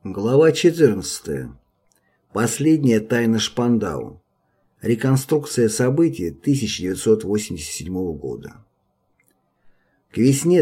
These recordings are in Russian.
Глава 14. Последняя тайна Шпандау. Реконструкция событий 1987 года. К весне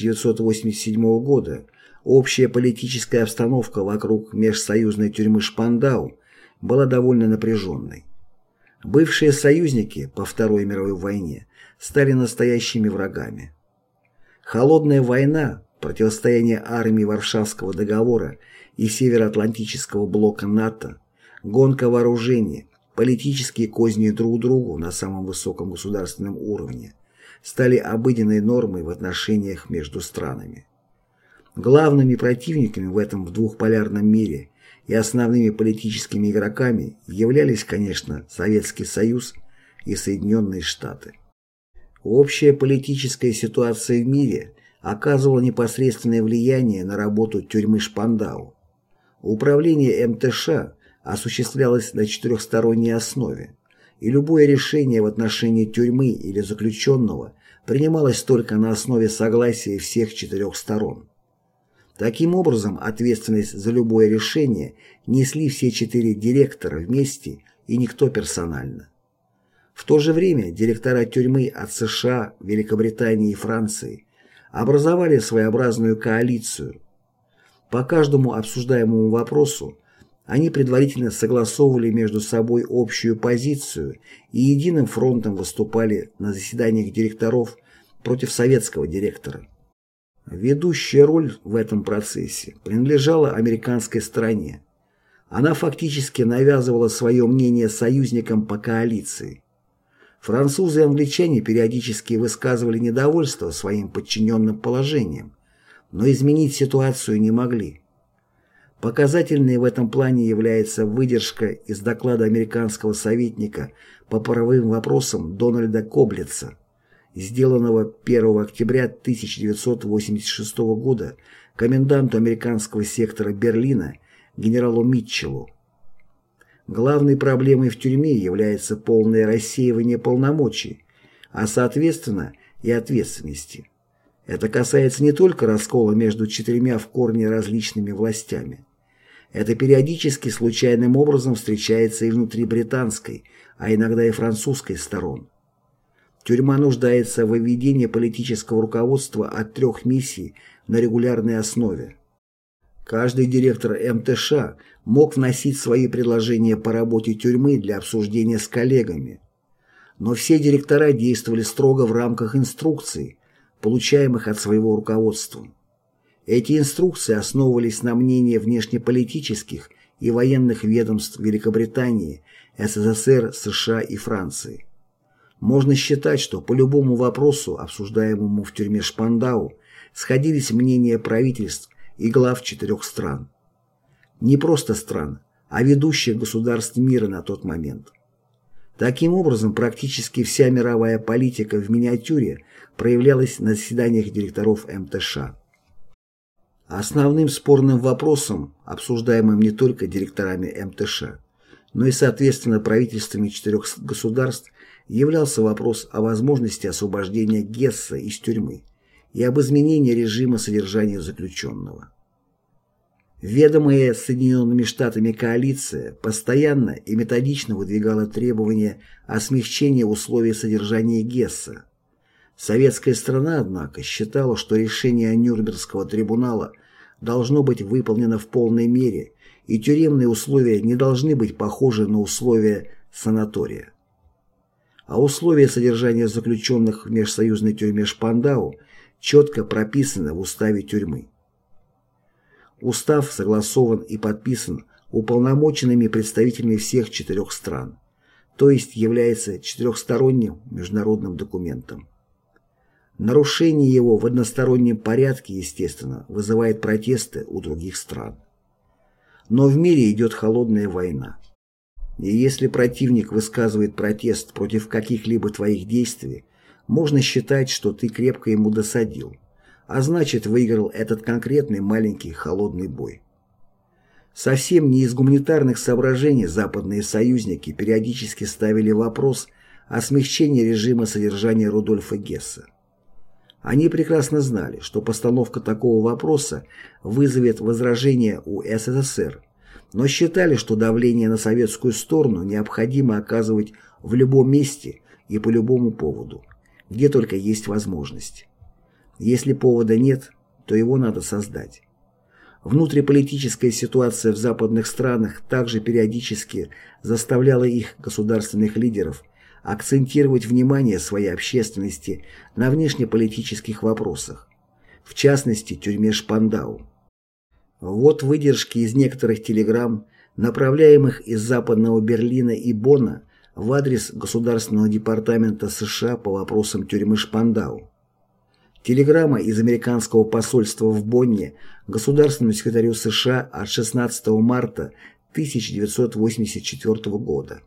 1987 года общая политическая обстановка вокруг межсоюзной тюрьмы Шпандау была довольно напряженной. Бывшие союзники по Второй мировой войне стали настоящими врагами. Холодная война, противостояние армии Варшавского договора и Североатлантического блока НАТО, гонка вооружений, политические козни друг другу на самом высоком государственном уровне стали обыденной нормой в отношениях между странами. Главными противниками в этом двухполярном мире и основными политическими игроками являлись, конечно, Советский Союз и Соединенные Штаты. Общая политическая ситуация в мире оказывала непосредственное влияние на работу тюрьмы Шпандау. Управление МТШ осуществлялось на четырехсторонней основе, и любое решение в отношении тюрьмы или заключенного принималось только на основе согласия всех четырех сторон. Таким образом, ответственность за любое решение несли все четыре директора вместе и никто персонально. В то же время директора тюрьмы от США, Великобритании и Франции образовали своеобразную коалицию. По каждому обсуждаемому вопросу они предварительно согласовывали между собой общую позицию и единым фронтом выступали на заседаниях директоров против советского директора. Ведущая роль в этом процессе принадлежала американской стороне. Она фактически навязывала свое мнение союзникам по коалиции. Французы и англичане периодически высказывали недовольство своим подчиненным положением, но изменить ситуацию не могли. Показательной в этом плане является выдержка из доклада американского советника по правовым вопросам Дональда Коблица, сделанного 1 октября 1986 года коменданту американского сектора Берлина генералу Митчеллу. Главной проблемой в тюрьме является полное рассеивание полномочий, а соответственно и ответственности. Это касается не только раскола между четырьмя в корне различными властями. Это периодически случайным образом встречается и внутри британской, а иногда и французской сторон. Тюрьма нуждается в введении политического руководства от трех миссий на регулярной основе. Каждый директор МТШ мог вносить свои предложения по работе тюрьмы для обсуждения с коллегами. Но все директора действовали строго в рамках инструкций, получаемых от своего руководства. Эти инструкции основывались на мнении внешнеполитических и военных ведомств Великобритании, СССР, США и Франции. Можно считать, что по любому вопросу, обсуждаемому в тюрьме Шпандау, сходились мнения правительств и глав четырех стран. Не просто стран, а ведущих государств мира на тот момент. Таким образом, практически вся мировая политика в миниатюре проявлялась на заседаниях директоров МТШ. Основным спорным вопросом, обсуждаемым не только директорами МТШ, но и соответственно правительствами четырех государств, являлся вопрос о возможности освобождения Гесса из тюрьмы и об изменении режима содержания заключенного. Ведомая Соединенными Штатами коалиция постоянно и методично выдвигала требования о смягчении условий содержания Гесса. Советская сторона, однако, считала, что решение Нюрнбергского трибунала должно быть выполнено в полной мере, и тюремные условия не должны быть похожи на условия санатория. А условия содержания заключенных в межсоюзной тюрьме Шпандау четко прописаны в уставе тюрьмы. Устав согласован и подписан уполномоченными представителями всех четырех стран, то есть является четырехсторонним международным документом. Нарушение его в одностороннем порядке, естественно, вызывает протесты у других стран. Но в мире идет холодная война. И если противник высказывает протест против каких-либо твоих действий, можно считать, что ты крепко ему досадил, а значит выиграл этот конкретный маленький холодный бой. Совсем не из гуманитарных соображений западные союзники периодически ставили вопрос о смягчении режима содержания Рудольфа Гесса. Они прекрасно знали, что постановка такого вопроса вызовет возражения у СССР, но считали, что давление на советскую сторону необходимо оказывать в любом месте и по любому поводу, где только есть возможность. Если повода нет, то его надо создать. Внутриполитическая ситуация в западных странах также периодически заставляла их государственных лидеров акцентировать внимание своей общественности на внешнеполитических вопросах, в частности, тюрьме Шпандау. Вот выдержки из некоторых телеграмм, направляемых из Западного Берлина и Бонна в адрес Государственного департамента США по вопросам тюрьмы Шпандау. Телеграмма из американского посольства в Бонне государственному секретарю США от 16 марта 1984 года.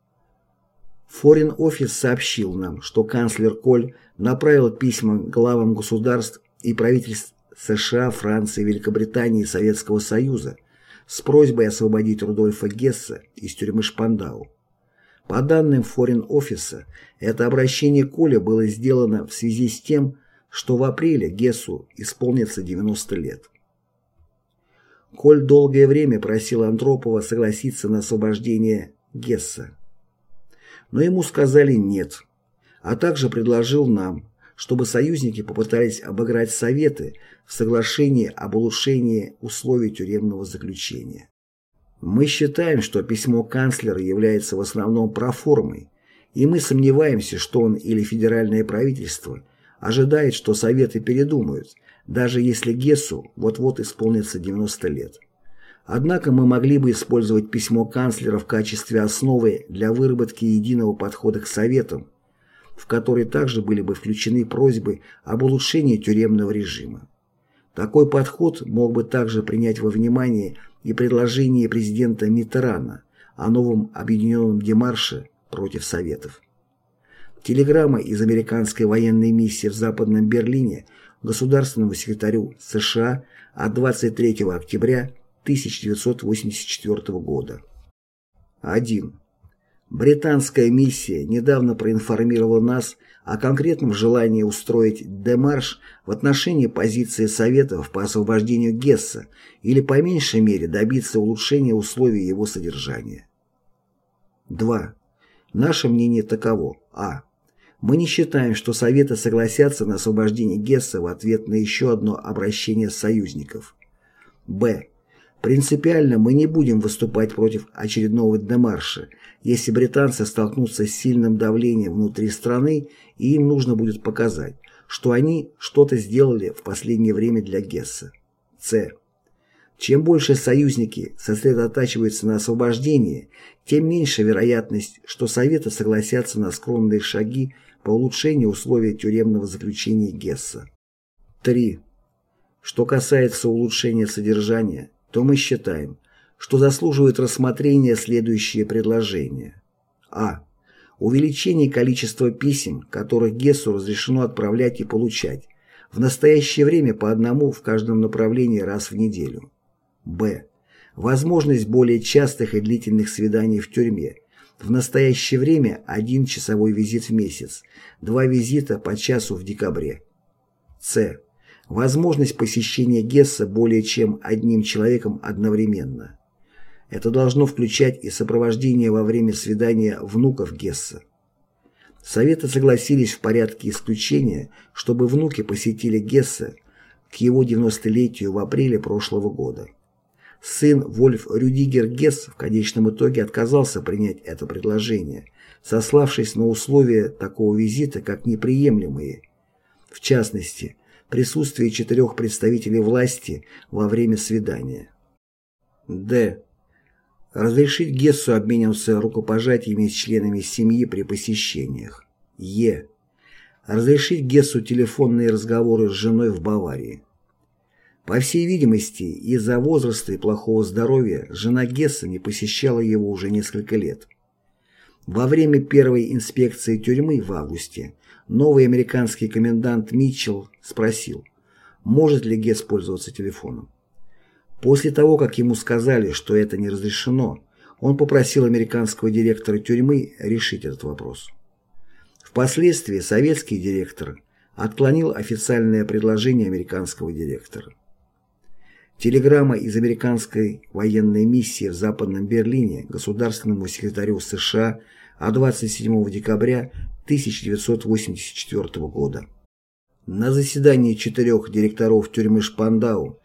Foreign Office сообщил нам, что канцлер Коль направил письма главам государств и правительств США, Франции, Великобритании и Советского Союза с просьбой освободить Рудольфа Гесса из тюрьмы Шпандау. По данным Foreign Office, это обращение Коля было сделано в связи с тем, что в апреле Гессу исполнится 90 лет. Коль долгое время просил Андропова согласиться на освобождение Гесса. Но ему сказали «нет», а также предложил нам, чтобы союзники попытались обыграть Советы в соглашении об улучшении условий тюремного заключения. Мы считаем, что письмо канцлера является в основном проформой, и мы сомневаемся, что он или федеральное правительство ожидает, что Советы передумают, даже если Гессу вот-вот исполнится 90 лет. Однако мы могли бы использовать письмо канцлера в качестве основы для выработки единого подхода к Советам, в который также были бы включены просьбы об улучшении тюремного режима. Такой подход мог бы также принять во внимание и предложение президента Миттерана о новом объединенном демарше против Советов. Телеграмма из американской военной миссии в Западном Берлине государственному секретарю США от 23 октября 1984 года. 1. Британская миссия недавно проинформировала нас о конкретном желании устроить демарш в отношении позиции Советов по освобождению Гесса или по меньшей мере добиться улучшения условий его содержания. 2. Наше мнение таково. А. Мы не считаем, что Советы согласятся на освобождение Гесса в ответ на еще одно обращение союзников. Б. Принципиально мы не будем выступать против очередного демарша, если британцы столкнутся с сильным давлением внутри страны и им нужно будет показать, что они что-то сделали в последнее время для Гесса. С. Чем больше союзники сосредотачиваются на освобождении, тем меньше вероятность, что Советы согласятся на скромные шаги по улучшению условий тюремного заключения Гесса. 3. Что касается улучшения содержания, то мы считаем, что заслуживает рассмотрения следующие предложения. А. Увеличение количества писем, которых Гессу разрешено отправлять и получать, в настоящее время по одному в каждом направлении раз в неделю. Б. Возможность более частых и длительных свиданий в тюрьме. В настоящее время 1 часовой визит в месяц, 2 визита по часу в декабре. С. Возможность посещения Гесса более чем одним человеком одновременно. Это должно включать и сопровождение во время свидания внуков Гесса. Советы согласились в порядке исключения, чтобы внуки посетили Гесса к его 90-летию в апреле прошлого года. Сын Вольф Рюдигер Гесс в конечном итоге отказался принять это предложение, сославшись на условия такого визита как неприемлемые. В частности, присутствие 4 представителей власти во время свидания. Д. Разрешить Гессу обмениваться рукопожатиями с членами семьи при посещениях. Е. Разрешить Гессу телефонные разговоры с женой в Баварии. По всей видимости, из-за возраста и плохого здоровья жена Гесса не посещала его уже несколько лет. Во время первой инспекции тюрьмы в августе новый американский комендант Митчелл спросил, может ли Гесс пользоваться телефоном. После того, как ему сказали, что это не разрешено, он попросил американского директора тюрьмы решить этот вопрос. Впоследствии советский директор отклонил официальное предложение американского директора. Телеграмма из американской военной миссии в Западном Берлине государственному секретарю США от 27 декабря 1984 года. На заседании 4 директоров тюрьмы Шпандау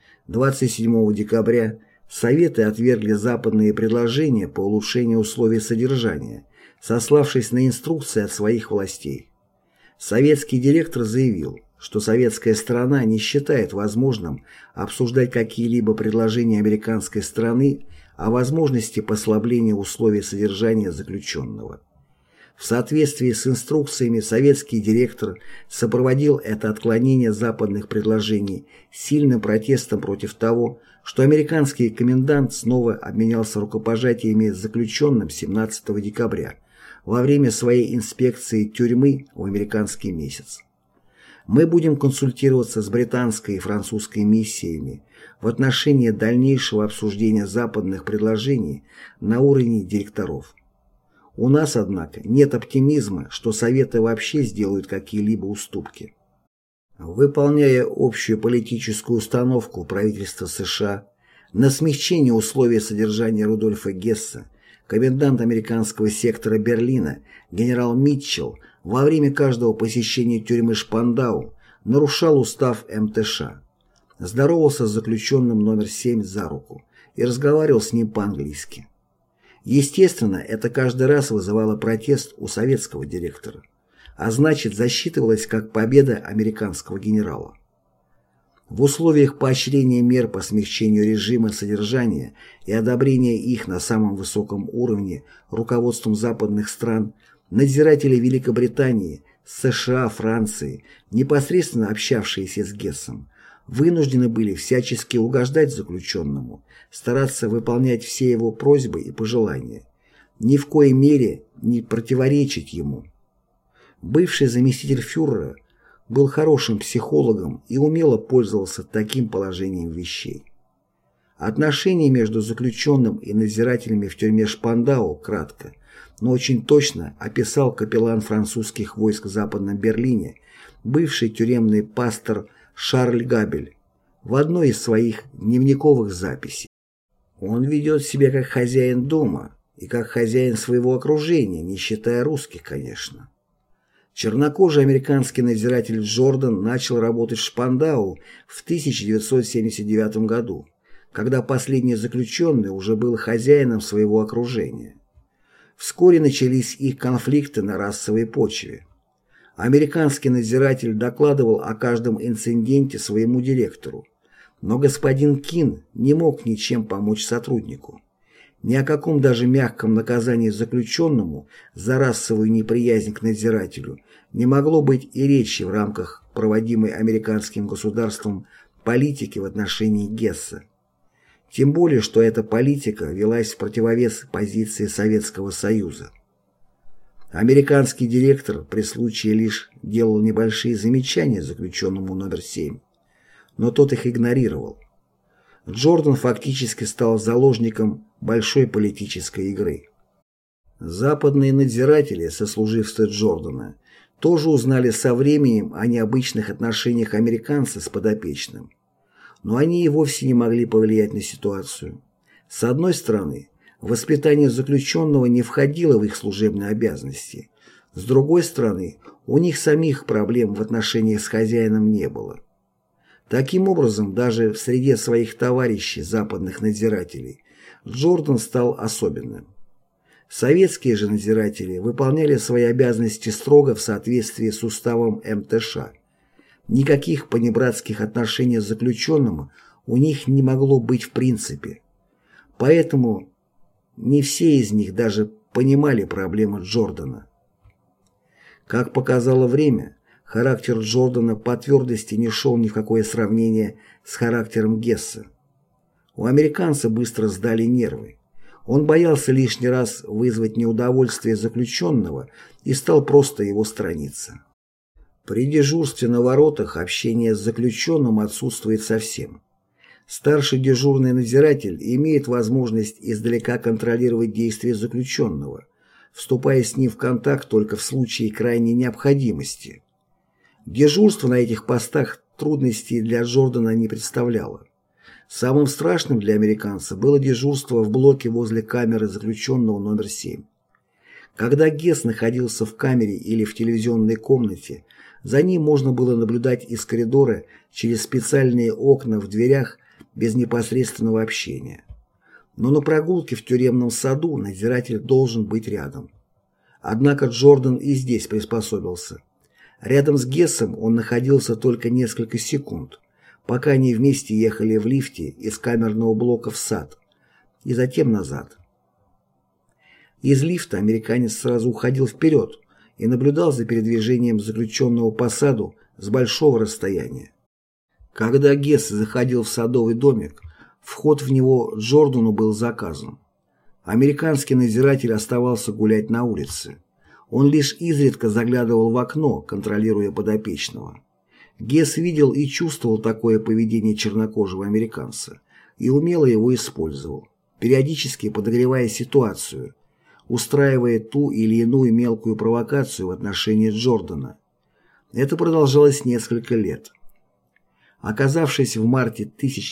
27 декабря Советы отвергли западные предложения по улучшению условий содержания, сославшись на инструкции от своих властей. Советский директор заявил, что советская сторона не считает возможным обсуждать какие-либо предложения американской стороны о возможности послабления условий содержания заключенного. В соответствии с инструкциями советский директор сопроводил это отклонение западных предложений сильным протестом против того, что американский комендант снова обменялся рукопожатиями с заключенным 17 декабря во время своей инспекции тюрьмы в американский месяц. Мы будем консультироваться с британской и французской миссиями в отношении дальнейшего обсуждения западных предложений на уровне директоров. У нас, однако, нет оптимизма, что Советы вообще сделают какие-либо уступки. Выполняя общую политическую установку правительства США на смягчение условий содержания Рудольфа Гесса, комендант американского сектора Берлина генерал Митчелл во время каждого посещения тюрьмы Шпандау нарушал устав МТШ, здоровался с заключенным номер 7 за руку и разговаривал с ним по-английски. Естественно, это каждый раз вызывало протест у советского директора, а значит засчитывалось как победа американского генерала. В условиях поощрения мер по смягчению режима содержания и одобрения их на самом высоком уровне руководством западных стран, надзиратели Великобритании, США, Франции, непосредственно общавшиеся с Гессом, вынуждены были всячески угождать заключенному, стараться выполнять все его просьбы и пожелания, ни в коей мере не противоречить ему. Бывший заместитель фюрера был хорошим психологом и умело пользовался таким положением вещей. Отношения между заключенным и надзирателями в тюрьме Шпандау кратко, но очень точно описал капеллан французских войск в Западном Берлине, бывший тюремный пастор Шарль Габель, в одной из своих дневниковых записей. Он ведет себя как хозяин дома и как хозяин своего окружения, не считая русских, конечно. Чернокожий американский надзиратель Джордан начал работать в Шпандау в 1979 году, когда последний заключенный уже был хозяином своего окружения. Вскоре начались их конфликты на расовой почве. Американский надзиратель докладывал о каждом инциденте своему директору, но господин Кин не мог ничем помочь сотруднику. Ни о каком даже мягком наказании заключенному за расовую неприязнь к надзирателю не могло быть и речи в рамках проводимой американским государством политики в отношении Гесса. Тем более, что эта политика велась в противовес позиции Советского Союза. Американский директор при случае лишь делал небольшие замечания заключенному номер 7, но тот их игнорировал. Джордан фактически стал заложником большой политической игры. Западные надзиратели, сослуживцы Джордана, тоже узнали со временем о необычных отношениях американца с подопечным. Но они и вовсе не могли повлиять на ситуацию. С одной стороны, воспитание заключенного не входило в их служебные обязанности. С другой стороны, у них самих проблем в отношениях с хозяином не было. Таким образом, даже в среде своих товарищей, западных надзирателей, Джордан стал особенным. Советские же надзиратели выполняли свои обязанности строго в соответствии с уставом МТШ. Никаких понебратских отношений с заключенным у них не могло быть в принципе. Поэтому не все из них даже понимали проблемы Джордана. Как показало время, характер Джордана по твердости не шел ни в какое сравнение с характером Гесса. У американца быстро сдали нервы. Он боялся лишний раз вызвать неудовольствие заключенного и стал просто его сторониться. При дежурстве на воротах общение с заключенным отсутствует совсем. Старший дежурный надзиратель имеет возможность издалека контролировать действия заключенного, вступая с ним в контакт только в случае крайней необходимости. Дежурство на этих постах трудностей для Джордана не представляло. Самым страшным для американца было дежурство в блоке возле камеры заключенного номер 7. Когда Гесс находился в камере или в телевизионной комнате, за ним можно было наблюдать из коридора через специальные окна в дверях без непосредственного общения. Но на прогулке в тюремном саду надзиратель должен быть рядом. Однако Джордан и здесь приспособился. Рядом с Гессом он находился только несколько секунд, пока они вместе ехали в лифте из камерного блока в сад и затем назад. Из лифта американец сразу уходил вперед и наблюдал за передвижением заключенного по саду с большого расстояния. Когда Гесс заходил в садовый домик, вход в него Джордану был заказан. Американский надзиратель оставался гулять на улице. Он лишь изредка заглядывал в окно, контролируя подопечного. Гесс видел и чувствовал такое поведение чернокожего американца и умело его использовал, периодически подогревая ситуацию, устраивая ту или иную мелкую провокацию в отношении Джордана. Это продолжалось несколько лет. Оказавшись в марте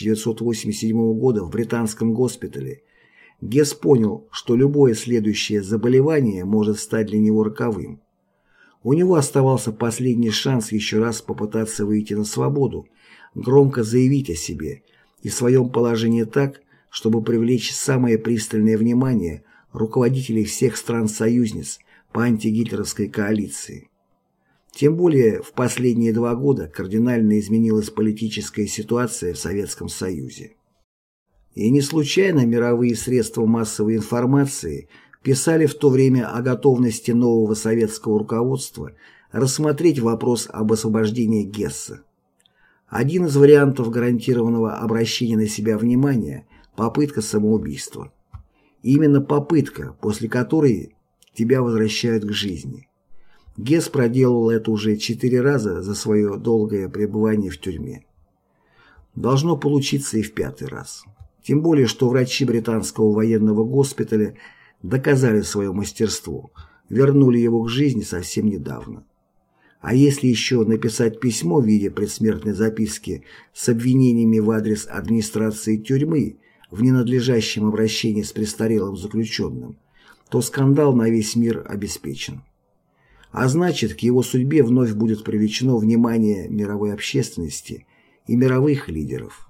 1987 года в британском госпитале, Гесс понял, что любое следующее заболевание может стать для него роковым. У него оставался последний шанс еще раз попытаться выйти на свободу, громко заявить о себе и своем положении так, чтобы привлечь самое пристальное внимание руководителей всех стран-союзниц по антигитлеровской коалиции. Тем более в последние 2 года кардинально изменилась политическая ситуация в Советском Союзе. И не случайно мировые средства массовой информации писали в то время о готовности нового советского руководства рассмотреть вопрос об освобождении Гесса. Один из вариантов гарантированного обращения на себя внимания – попытка самоубийства. Именно попытка, после которой тебя возвращают к жизни. Гесс проделал это уже 4 раза за свое долгое пребывание в тюрьме. Должно получиться и в 5-й раз. Тем более, что врачи британского военного госпиталя доказали свое мастерство, вернули его к жизни совсем недавно. А если еще написать письмо в виде предсмертной записки с обвинениями в адрес администрации тюрьмы в ненадлежащем обращении с престарелым заключенным, то скандал на весь мир обеспечен. А значит, к его судьбе вновь будет привлечено внимание мировой общественности и мировых лидеров.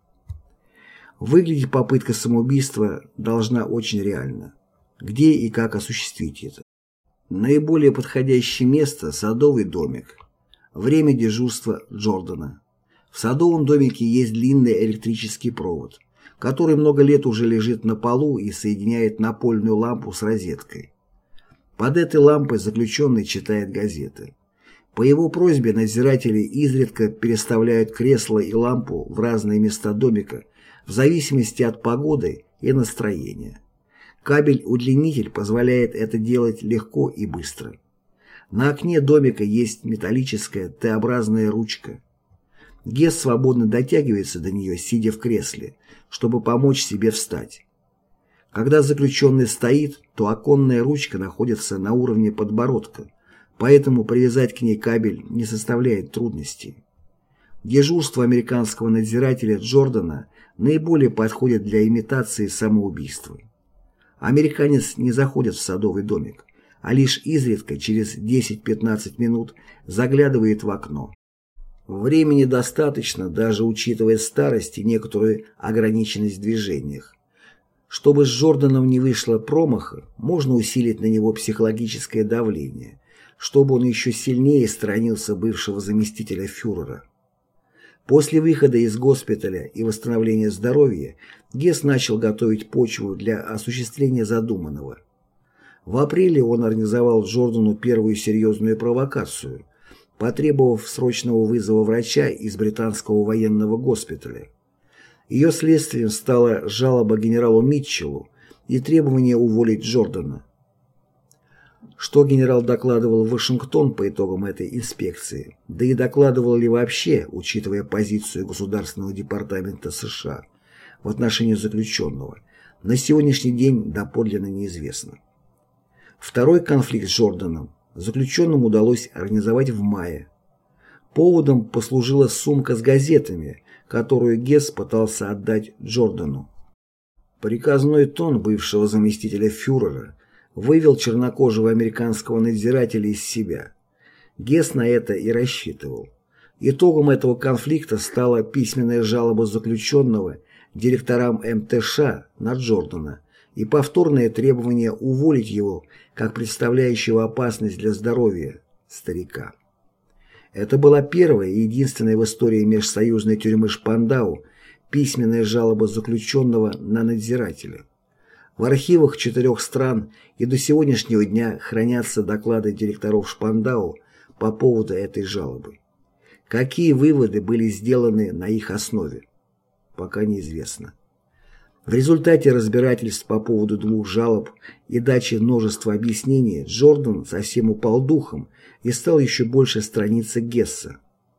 Выглядеть попытка самоубийства должна очень реально. Где и как осуществить это? Наиболее подходящее место – садовый домик. Время дежурства Джордана. В садовом домике есть длинный электрический провод, который много лет уже лежит на полу и соединяет напольную лампу с розеткой. Под этой лампой заключенный читает газеты. По его просьбе надзиратели изредка переставляют кресло и лампу в разные места домика в зависимости от погоды и настроения. Кабель-удлинитель позволяет это делать легко и быстро. На окне домика есть металлическая Т-образная ручка. Гесс свободно дотягивается до нее, сидя в кресле, чтобы помочь себе встать. Когда заключенный стоит, то оконная ручка находится на уровне подбородка, поэтому привязать к ней кабель не составляет трудностей. Дежурство американского надзирателя Джордана наиболее подходит для имитации самоубийства. Американец не заходит в садовый домик, а лишь изредка через 10-15 минут заглядывает в окно. Времени достаточно, даже учитывая старость и некоторую ограниченность в движениях. Чтобы с Джорданом не вышло промаха, можно усилить на него психологическое давление, чтобы он еще сильнее сторонился бывшего заместителя фюрера. После выхода из госпиталя и восстановления здоровья Гесс начал готовить почву для осуществления задуманного. В апреле он организовал Джордану первую серьезную провокацию, потребовав срочного вызова врача из британского военного госпиталя. Ее следствием стала жалоба генералу Митчеллу и требование уволить Джордана. Что генерал докладывал в Вашингтон по итогам этой инспекции, да и докладывал ли вообще, учитывая позицию Государственного департамента США в отношении заключенного, на сегодняшний день доподлинно неизвестно. Второй конфликт с Джорданом заключенному удалось организовать в мае. Поводом послужила сумка с газетами, которую Гесс пытался отдать Джордану. Приказной тон бывшего заместителя фюрера вывел чернокожего американского надзирателя из себя. Гесс на это и рассчитывал. Итогом этого конфликта стала письменная жалоба заключенного директорам МТШ на Джордана и повторное требование уволить его как представляющего опасность для здоровья старика. Это была первая и единственная в истории межсоюзной тюрьмы Шпандау письменная жалоба заключенного на надзирателя. В архивах 4 стран и до сегодняшнего дня хранятся доклады директоров Шпандау по поводу этой жалобы. Какие выводы были сделаны на их основе, пока неизвестно. В результате разбирательств по поводу 2 жалоб и дачи множества объяснений Джордан совсем упал духом и стал еще больше сторониться Гесса.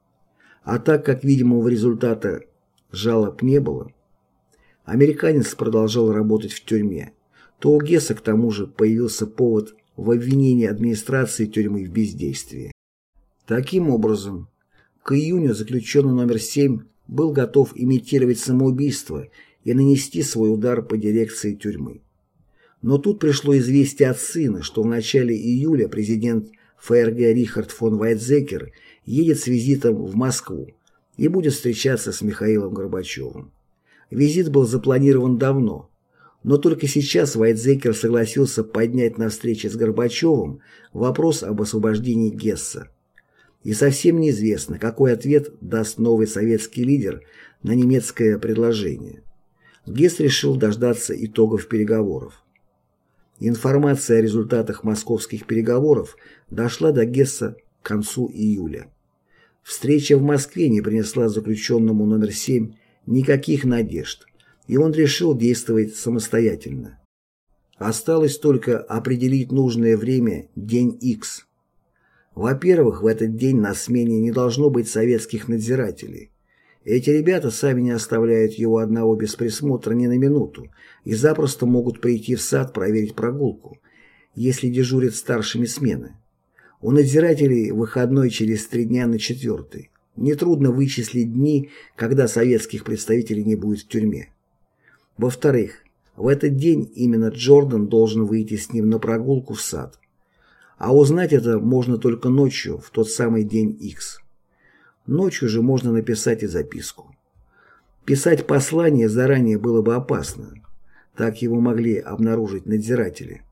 А так как видимого результата жалоб не было, американец продолжал работать в тюрьме, то у Гесса к тому же появился повод в обвинении администрации тюрьмы в бездействии. Таким образом, к июню заключенный номер 7 был готов имитировать самоубийство и нанести свой удар по дирекции тюрьмы. Но тут пришло известие от сына, что в начале июля президент ФРГ Рихард фон Вайтзекер едет с визитом в Москву и будет встречаться с Михаилом Горбачевым. Визит был запланирован давно, но только сейчас Вайтзекер согласился поднять на встрече с Горбачевым вопрос об освобождении Гесса. И совсем неизвестно, какой ответ даст новый советский лидер на немецкое предложение. Гесс решил дождаться итогов переговоров. Информация о результатах московских переговоров дошла до Гесса к концу июля. Встреча в Москве не принесла заключенному номер 7 никаких надежд, и он решил действовать самостоятельно. Осталось только определить нужное время, день X. Во-первых, в этот день на смене не должно быть советских надзирателей. Эти ребята сами не оставляют его одного без присмотра ни на минуту и запросто могут прийти в сад проверить прогулку, если дежурят старшими смены. У надзирателей выходной через 3 дня на 4-й. Нетрудно вычислить дни, когда советских представителей не будет в тюрьме. Во-вторых, в этот день именно Джордан должен выйти с ним на прогулку в сад. А узнать это можно только ночью, в тот самый день X. Ночью же можно написать и записку. Писать послание заранее было бы опасно. Так его могли обнаружить надзиратели.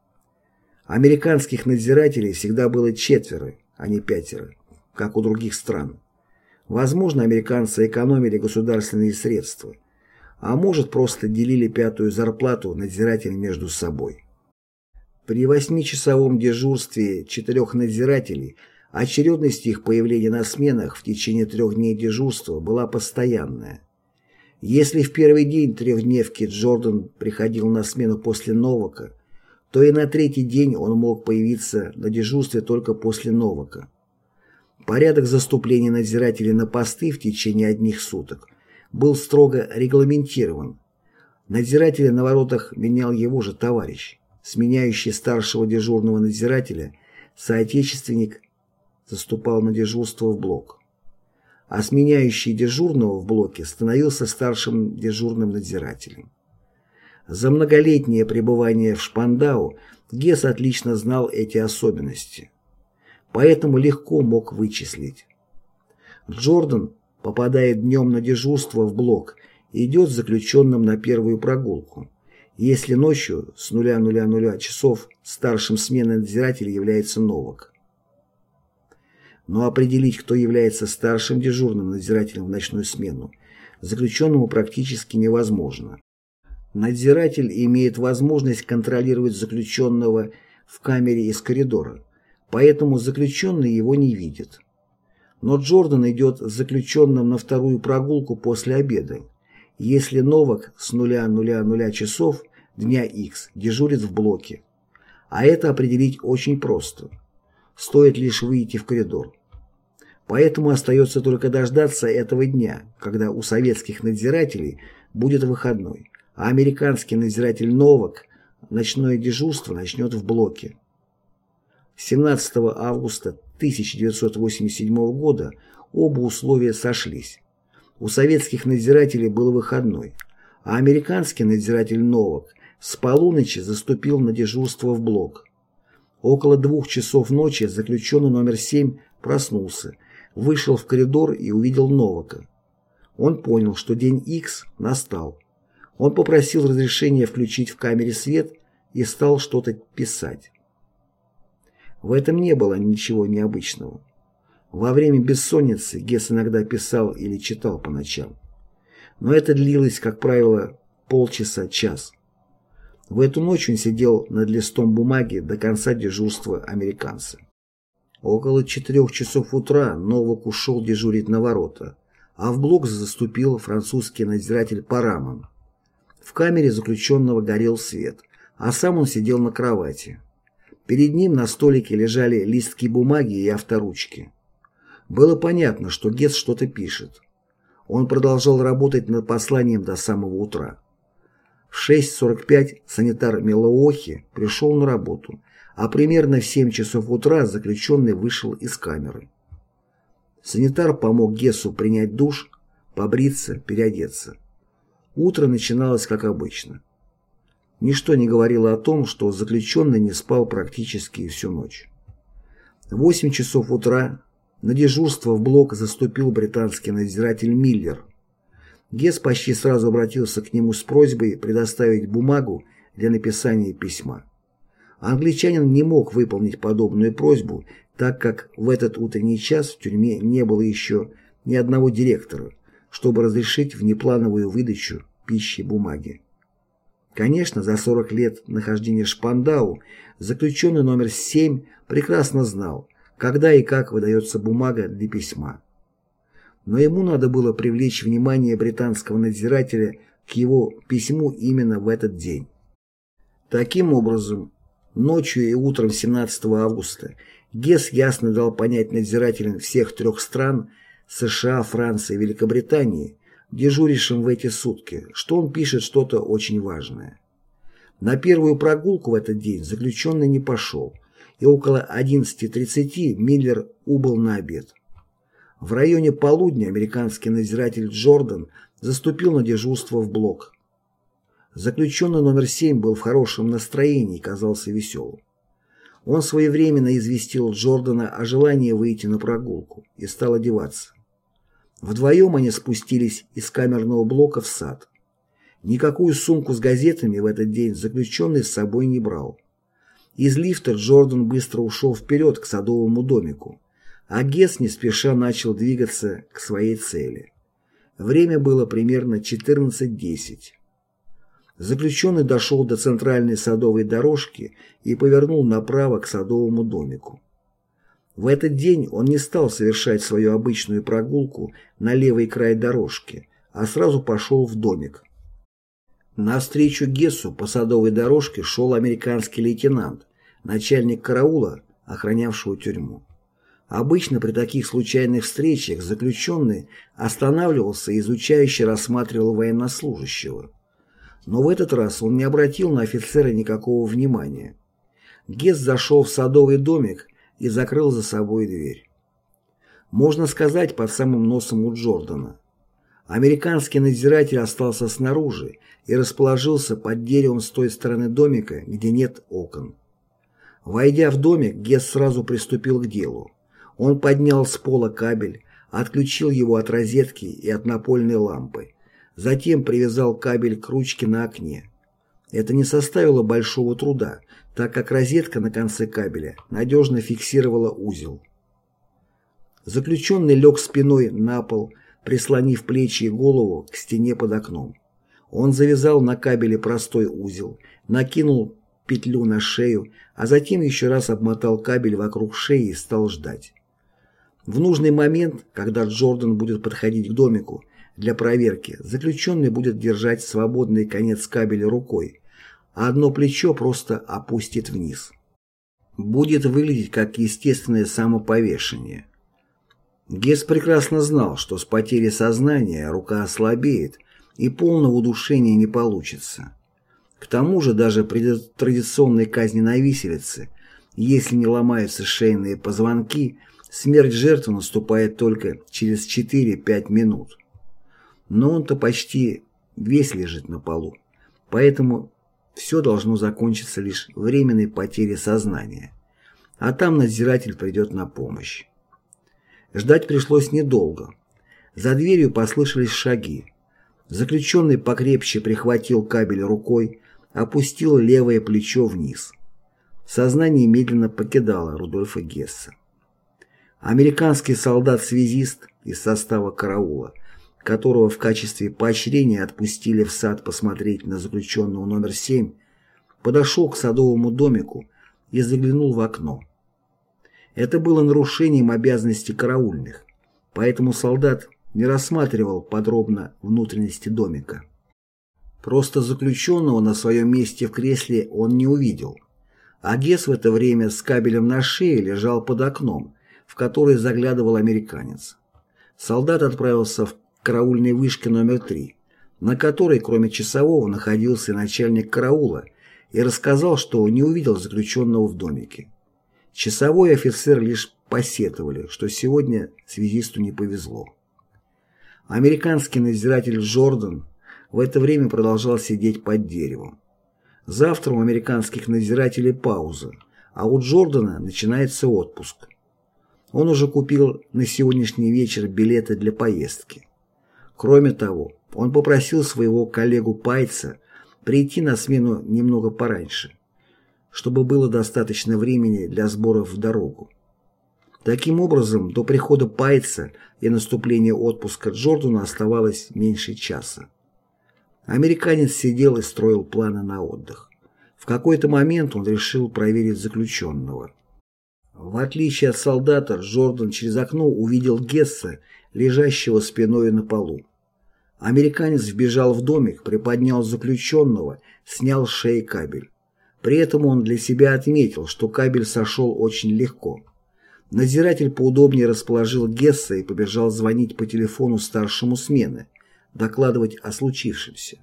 Американских надзирателей всегда было 4, а не 5, как у других стран. Возможно, американцы экономили государственные средства, а может, просто делили 5-ю зарплату надзирателей между собой. При 8-часовом дежурстве 4 надзирателей очередность их появления на сменах в течение 3 дней дежурства была постоянная. Если в первый день 3-дневки Джордан приходил на смену после Новака, то и на 3-й день он мог появиться на дежурстве только после Новака. Порядок заступления надзирателей на посты в течение одних суток был строго регламентирован. Надзирателя на воротах менял его же товарищ. Сменяющий старшего дежурного надзирателя, соотечественник заступал на дежурство в блок, а сменяющий дежурного в блоке становился старшим дежурным надзирателем. За многолетнее пребывание в Шпандау Гесс отлично знал эти особенности, поэтому легко мог вычислить. Джордан попадает днем на дежурство в блок и идет с заключенным на первую прогулку. Если ночью с 00:00 часов старшим смены надзирателя является Новак. Но определить, кто является старшим дежурным надзирателем в ночную смену, заключенному практически невозможно. Надзиратель имеет возможность контролировать заключенного в камере из коридора, поэтому заключенный его не видит. Но Джордан идет с заключенным на вторую прогулку после обеда, если Новак с 00:00 часов дня X дежурит в блоке. А это определить очень просто. Стоит лишь выйти в коридор. Поэтому остается только дождаться этого дня, когда у советских надзирателей будет выходной, а американский надзиратель Новак ночное дежурство начнет в блоке. 17 августа 1987 года оба условия сошлись. У советских надзирателей был выходной, а американский надзиратель Новак с полуночи заступил на дежурство в блок. Около 2 часов ночи заключенный номер 7 проснулся, вышел в коридор и увидел Новака. Он понял, что день Х настал. Он попросил разрешения включить в камере свет и стал что-то писать. В этом не было ничего необычного. Во время бессонницы Гесс иногда писал или читал по ночам. Но это длилось, как правило, полчаса-час. В эту ночь он сидел над листом бумаги до конца дежурства американца. Около 4 часов утра Новак ушел дежурить на ворота, а в блок заступил французский надзиратель Парамон. В камере заключенного горел свет, а сам он сидел на кровати. Перед ним на столике лежали листки бумаги и авторучки. Было понятно, что Гесс что-то пишет. Он продолжал работать над посланием до самого утра. В 6:45 санитар Мелоохи пришел на работу, а примерно в 7 часов утра заключенный вышел из камеры. Санитар помог Гессу принять душ, побриться, переодеться. Утро начиналось как обычно. Ничто не говорило о том, что заключенный не спал практически всю ночь. В 8 часов утра на дежурство в блок заступил британский надзиратель Миллер. Гесс почти сразу обратился к нему с просьбой предоставить бумагу для написания письма. Англичанин не мог выполнить подобную просьбу, так как в этот утренний час в тюрьме не было еще ни одного директора, чтобы разрешить внеплановую выдачу пищи бумаги. Конечно, за 40 лет нахождения в Шпандау заключенный номер 7 прекрасно знал, когда и как выдается бумага для письма. Но ему надо было привлечь внимание британского надзирателя к его письму именно в этот день. Таким образом, ночью и утром 17 августа Гесс ясно дал понять надзирателям всех 3 стран США, Франции и Великобритании, дежурившим в эти сутки, что он пишет что-то очень важное. На первую прогулку в этот день заключенный не пошел, и около 11:30 Миллер убыл на обед. В районе полудня американский надзиратель Джордан заступил на дежурство в блок. Заключенный номер 7 был в хорошем настроении и казался веселым. Он своевременно известил Джордана о желании выйти на прогулку и стал одеваться. Вдвоем они спустились из камерного блока в сад. Никакую сумку с газетами в этот день заключенный с собой не брал. Из лифта Джордан быстро ушел вперед к садовому домику, а Гесс не спеша начал двигаться к своей цели. Время было примерно 14:10. Заключенный дошел до центральной садовой дорожки и повернул направо к садовому домику. В этот день он не стал совершать свою обычную прогулку на левый край дорожки, а сразу пошел в домик. Навстречу Гессу по садовой дорожке шел американский лейтенант, начальник караула, охранявшего тюрьму. Обычно при таких случайных встречах заключенный останавливался и изучающе рассматривал военнослужащего. Но в этот раз он не обратил на офицера никакого внимания. Гесс зашел в садовый домик и закрыл за собой дверь. Можно сказать, под самым носом у Джордана. Американский надзиратель остался снаружи и расположился под деревом с той стороны домика, где нет окон. Войдя в домик, Гесс сразу приступил к делу. Он поднял с пола кабель, отключил его от розетки и от напольной лампы. Затем привязал кабель к ручке на окне. Это не составило большого труда, так как розетка на конце кабеля надежно фиксировала узел. Заключенный лег спиной на пол, прислонив плечи и голову к стене под окном. Он завязал на кабеле простой узел, накинул петлю на шею, а затем еще раз обмотал кабель вокруг шеи и стал ждать. В нужный момент, когда Джордан будет подходить к домику для проверки, заключенный будет держать свободный конец кабеля рукой, а одно плечо просто опустит вниз. Будет выглядеть как естественное самоповешение. Гесс прекрасно знал, что с потерей сознания рука ослабеет и полного удушения не получится. К тому же даже при традиционной казни на виселице Если не ломаются шейные позвонки, смерть жертвы наступает только через 4-5 минут. Но он-то почти весь лежит на полу, поэтому все должно закончиться лишь временной потерей сознания, а там надзиратель придет на помощь. Ждать пришлось недолго. За дверью послышались шаги. Заключенный покрепче прихватил кабель рукой, опустил левое плечо вниз. Сознание медленно покидало Рудольфа Гесса. Американский солдат-связист из состава караула, которого в качестве поощрения отпустили в сад посмотреть на заключенного номер 7, подошел к садовому домику и заглянул в окно. Это было нарушением обязанностей караульных, поэтому солдат не рассматривал подробно внутренности домика. Просто заключенного на своем месте в кресле он не увидел, а Гесс в это время с кабелем на шее лежал под окном, в которое заглядывал американец. Солдат отправился в караульной вышке номер 3, на которой, кроме часового, находился начальник караула, и рассказал, что не увидел заключенного в домике. Часовой и офицер лишь посетовали, что сегодня связисту не повезло. Американский надзиратель Джордан в это время продолжал сидеть под деревом. Завтра у американских надзирателей пауза, а у Джордана начинается отпуск. Он уже купил на сегодняшний вечер билеты для поездки. Кроме того, он попросил своего коллегу Пайца прийти на смену немного пораньше, чтобы было достаточно времени для сборов в дорогу. Таким образом, до прихода Пайца и наступления отпуска Джордану оставалось меньше часа. Американец сидел и строил планы на отдых. В какой-то момент он решил проверить заключенного. В отличие от солдата, Джордан через окно увидел Гесса, лежащего спиной на полу. Американец вбежал в домик, приподнял заключенного, снял с шеи кабель. При этом он для себя отметил, что кабель сошел очень легко. Надзиратель поудобнее расположил Гесса и побежал звонить по телефону старшему смены, докладывать о случившемся.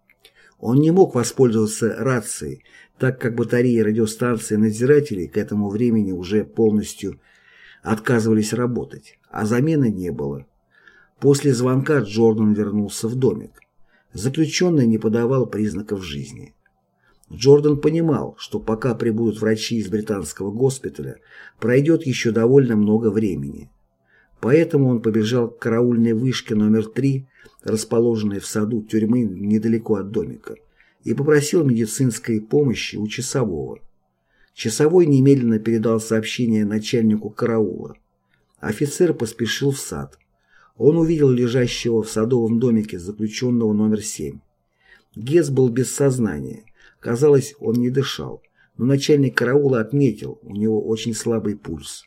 Он не мог воспользоваться рацией, так как батареи радиостанции надзирателей к этому времени уже полностью отказывались работать, а замены не было. После звонка Джордан вернулся в домик. Заключенный не подавал признаков жизни. Джордан понимал, что пока прибудут врачи из британского госпиталя, пройдет еще довольно много времени. Поэтому он побежал к караульной вышке номер 3, расположенной в саду тюрьмы недалеко от домика, и попросил медицинской помощи у часового. Часовой немедленно передал сообщение начальнику караула. Офицер поспешил в сад. Он увидел лежащего в садовом домике заключенного номер 7. Гесс был без сознания. Казалось, он не дышал, но начальник караула отметил, у него очень слабый пульс.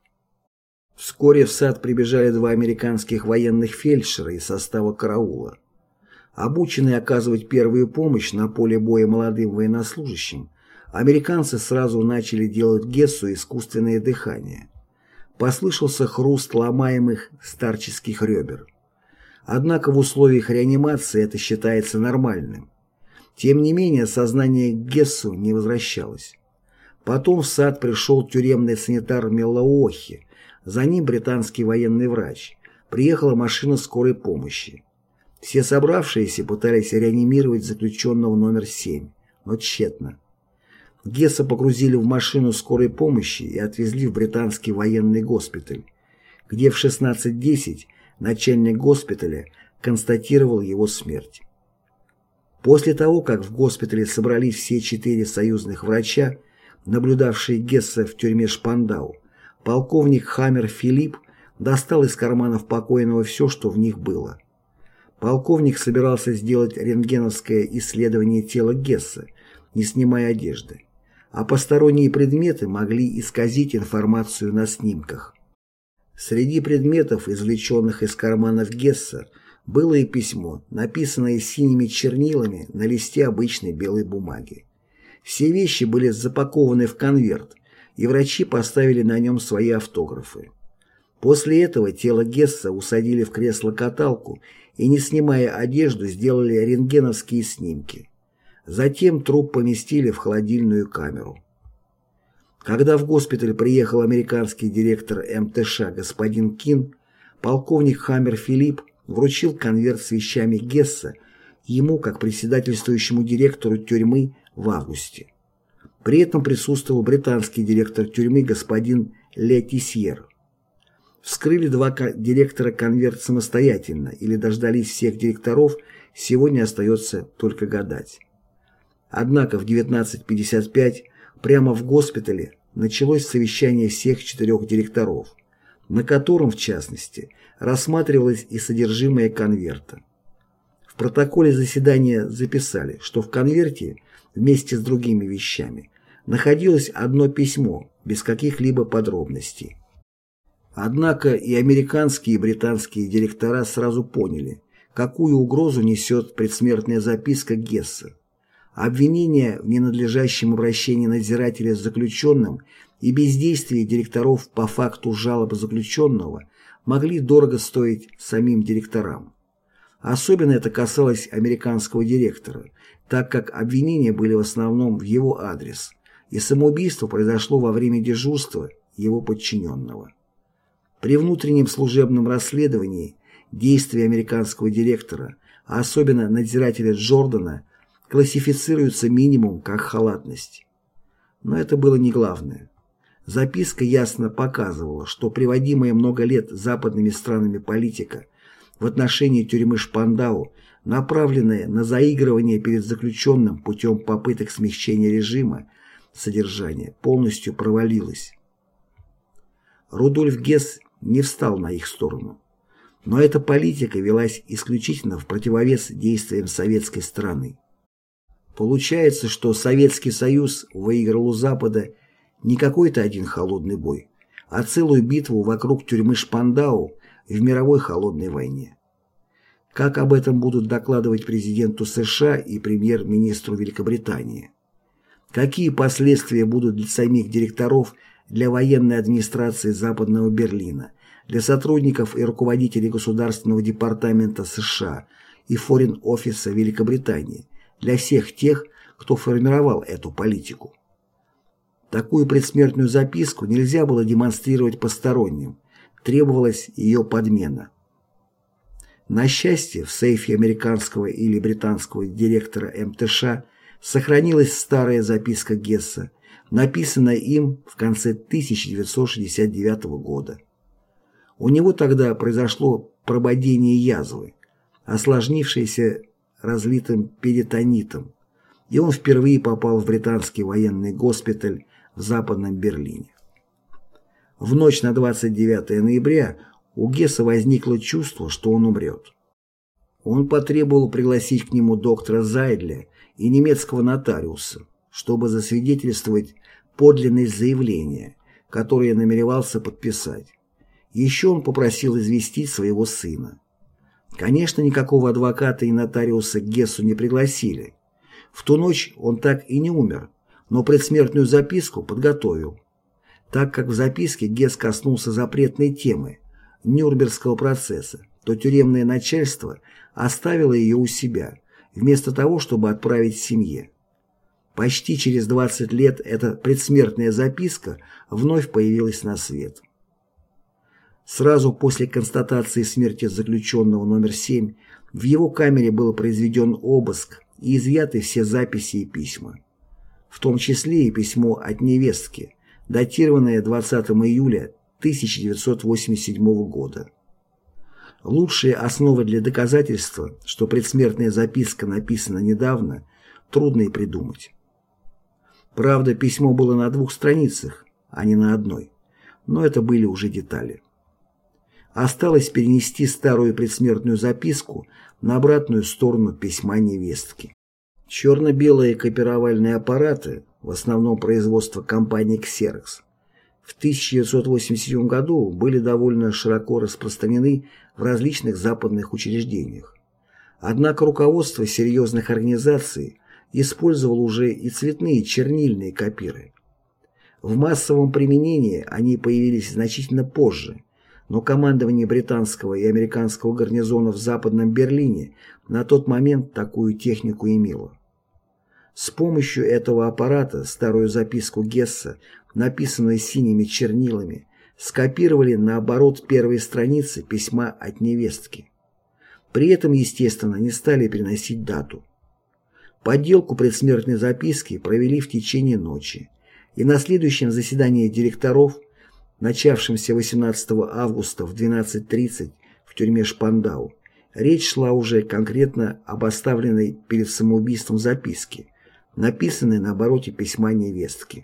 Вскоре в сад прибежали 2 американских военных фельдшера из состава караула. Обученные оказывать первую помощь на поле боя молодым военнослужащим, американцы сразу начали делать Гессу искусственное дыхание. Послышался хруст ломаемых старческих ребер. Однако в условиях реанимации это считается нормальным. Тем не менее, сознание к Гессу не возвращалось. Потом в сад пришел тюремный санитар Меллаохи, за ним британский военный врач. Приехала машина скорой помощи. Все собравшиеся пытались реанимировать заключенного номер 7, но тщетно. Гесса погрузили в машину скорой помощи и отвезли в британский военный госпиталь, где в 16:10 начальник госпиталя констатировал его смерть. После того, как в госпитале собрались все 4 союзных врача, наблюдавшие Гесса в тюрьме Шпандау, полковник Хаммер Филипп достал из карманов покойного все, что в них было. Полковник собирался сделать рентгеновское исследование тела Гесса, не снимая одежды, а посторонние предметы могли исказить информацию на снимках. Среди предметов, извлеченных из карманов Гесса, было и письмо, написанное синими чернилами на листе обычной белой бумаги. Все вещи были запакованы в конверт, и врачи поставили на нем свои автографы. После этого тело Гесса усадили в кресло-каталку и, не снимая одежду, сделали рентгеновские снимки. Затем труп поместили в холодильную камеру. Когда в госпиталь приехал американский директор МТШ господин Кин, полковник Хаммер Филипп вручил конверт с вещами Гесса ему как председательствующему директору тюрьмы в августе. При этом присутствовал британский директор тюрьмы господин Ле Тисьер. Вскрыли два директора конверт самостоятельно или дождались всех директоров, сегодня остается только гадать. Однако в 19:55 прямо в госпитале началось совещание всех 4 директоров, на котором, в частности, рассматривалось и содержимое конверта. В протоколе заседания записали, что в конверте вместе с другими вещами находилось одно письмо без каких-либо подробностей. Однако и американские, и британские директора сразу поняли, какую угрозу несет предсмертная записка Гесса. Обвинения в ненадлежащем обращении надзирателя с заключенным и бездействии директоров по факту жалоб заключенного могли дорого стоить самим директорам. Особенно это касалось американского директора, так как обвинения были в основном в его адрес, и самоубийство произошло во время дежурства его подчиненного. При внутреннем служебном расследовании действия американского директора, а особенно надзирателя Джордана, классифицируются минимум как халатность. Но это было не главное. Записка ясно показывала, что приводимая много лет западными странами политика в отношении тюрьмы Шпандау, направленная на заигрывание перед заключенным путем попыток смягчения режима содержания, полностью провалилась. Рудольф Гесс не встал на их сторону. Но эта политика велась исключительно в противовес действиям советской страны. Получается, что Советский Союз выиграл у Запада не какой-то один холодный бой, а целую битву вокруг тюрьмы Шпандау в мировой холодной войне. Как об этом будут докладывать президенту США и премьер-министру Великобритании? Какие последствия будут для самих директоров, для военной администрации Западного Берлина, для сотрудников и руководителей Государственного департамента США и Форин-офиса Великобритании, для всех тех, кто формировал эту политику? Такую предсмертную записку нельзя было демонстрировать посторонним, требовалась ее подмена. На счастье, в сейфе американского или британского директора МТШ сохранилась старая записка Гесса, написанная им в конце 1969 года. У него тогда произошло прободение язвы, осложнившееся разлитым перитонитом, и он впервые попал в британский военный госпиталь в Западном Берлине. В ночь на 29 ноября у Гесса возникло чувство, что он умрет. Он потребовал пригласить к нему доктора Зайдля и немецкого нотариуса, чтобы засвидетельствовать подлинность заявления, которое намеревался подписать. Еще он попросил известить своего сына. Конечно, никакого адвоката и нотариуса к Гессу не пригласили. В ту ночь он так и не умер, но предсмертную записку подготовил. Так как в записке Гесс коснулся запретной темы Нюрнбергского процесса, то тюремное начальство оставило ее у себя, вместо того, чтобы отправить семье. Почти через 20 лет эта предсмертная записка вновь появилась на свет. Сразу после констатации смерти заключенного номер 7 в его камере был произведен обыск и изъяты все записи и письма. В том числе и письмо от невестки, датированное 20 июля 1987 года. Лучшие основы для доказательства, что предсмертная записка написана недавно, трудно и придумать. Правда, письмо было на 2 страницах, а не на одной, но это были уже детали. Осталось перенести старую предсмертную записку на обратную сторону письма невестки. Черно-белые копировальные аппараты, в основном производства компании Xerox, в 1987 году были довольно широко распространены в различных западных учреждениях. Однако руководство серьезных организаций использовало уже и цветные чернильные копиры. В массовом применении они появились значительно позже, но командование британского и американского гарнизонов в Западном Берлине на тот момент такую технику имело. С помощью этого аппарата старую записку Гесса, написанную синими чернилами, скопировали на оборот первой страницы письма от невестки. При этом, естественно, не стали переносить дату. Подделку предсмертной записки провели в течение ночи, и на следующем заседании директоров, начавшемся 18 августа в 12:30 в тюрьме Шпандау, речь шла уже конкретно об оставленной перед самоубийством записке, написанной на обороте письма невестки.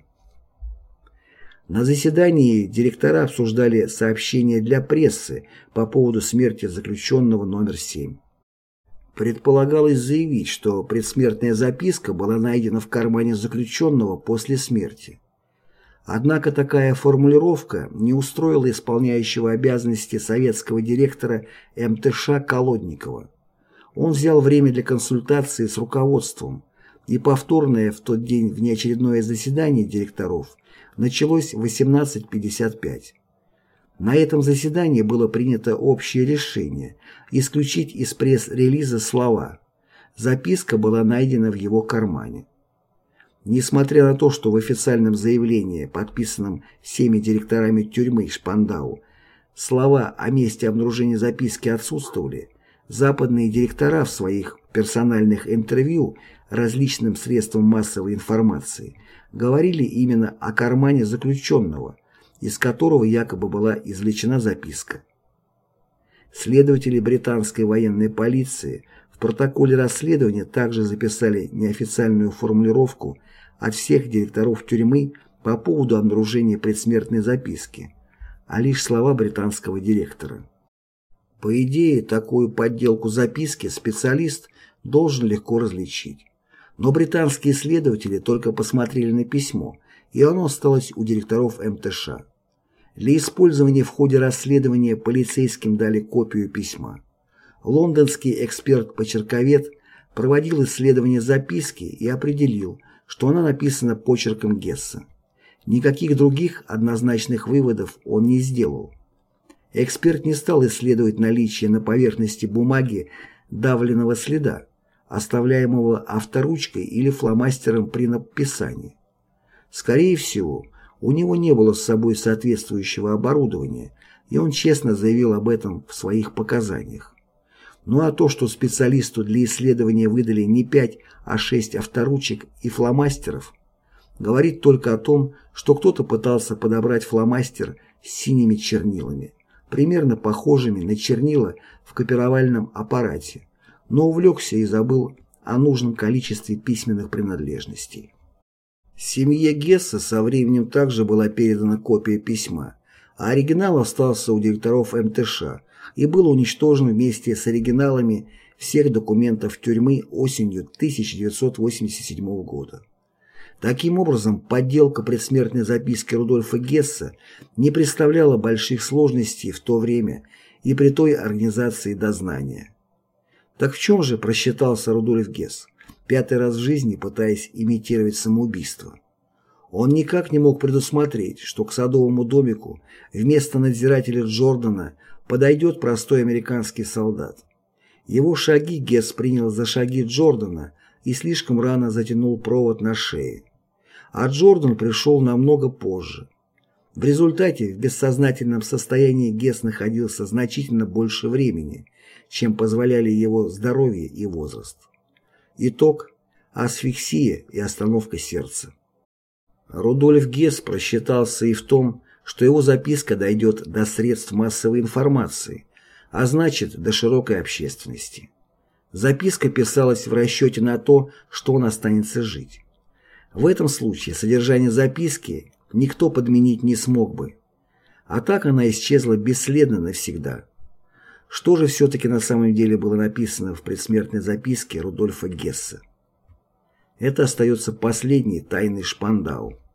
На заседании директора обсуждали сообщения для прессы по поводу смерти заключенного номер 7. Предполагалось заявить, что предсмертная записка была найдена в кармане заключенного после смерти. Однако такая формулировка не устроила исполняющего обязанности советского директора МТШ Колодникова. Он взял время для консультации с руководством, и повторное в тот день внеочередное заседание директоров началось в 18:55. На этом заседании было принято общее решение исключить из пресс-релиза слова «Записка была найдена в его кармане». Несмотря на то, что в официальном заявлении, подписанном всеми директорами тюрьмы Шпандау, слова о месте обнаружения записки отсутствовали, западные директора в своих персональных интервью различным средствам массовой информации говорили именно о кармане заключенного, из которого якобы была извлечена записка. Следователи британской военной полиции в протоколе расследования также записали неофициальную формулировку от всех директоров тюрьмы по поводу обнаружения предсмертной записки, а лишь слова британского директора. По идее, такую подделку записки специалист должен легко различить. Но британские следователи только посмотрели на письмо, и оно осталось у директоров МТШ. Для использования в ходе расследования полицейским дали копию письма. Лондонский эксперт-почерковед проводил исследование записки и определил, что она написана почерком Гесса. Никаких других однозначных выводов он не сделал. Эксперт не стал исследовать наличие на поверхности бумаги давленного следа, оставляемого авторучкой или фломастером при написании. Скорее всего, у него не было с собой соответствующего оборудования, и он честно заявил об этом в своих показаниях. Ну а то, что специалисту для исследования выдали не 5, а 6 авторучек и фломастеров, говорит только о том, что кто-то пытался подобрать фломастер с синими чернилами, примерно похожими на чернила в копировальном аппарате, но увлекся и забыл о нужном количестве письменных принадлежностей. Семье Гесса со временем также была передана копия письма, а оригинал остался у директоров МТШ и был уничтожен вместе с оригиналами всех документов тюрьмы осенью 1987 года. Таким образом, подделка предсмертной записки Рудольфа Гесса не представляла больших сложностей в то время и при той организации дознания. Так в чем же просчитался Рудольф Гесс, 5-й раз в жизни пытаясь имитировать самоубийство? Он никак не мог предусмотреть, что к садовому домику вместо надзирателя Джордана подойдет простой американский солдат. Его шаги Гесс принял за шаги Джордана и слишком рано затянул провод на шее. А Джордан пришел намного позже. В результате в бессознательном состоянии Гесс находился значительно больше времени, чем позволяли его здоровье и возраст. Итог – асфиксия и остановка сердца. Рудольф Гесс просчитался и в том, что его записка дойдет до средств массовой информации, а значит, до широкой общественности. Записка писалась в расчете на то, что он останется жить. В этом случае содержание записки никто подменить не смог бы, а так она исчезла бесследно навсегда. Что же все-таки на самом деле было написано в предсмертной записке Рудольфа Гесса? Это остается последней тайной Шпандау.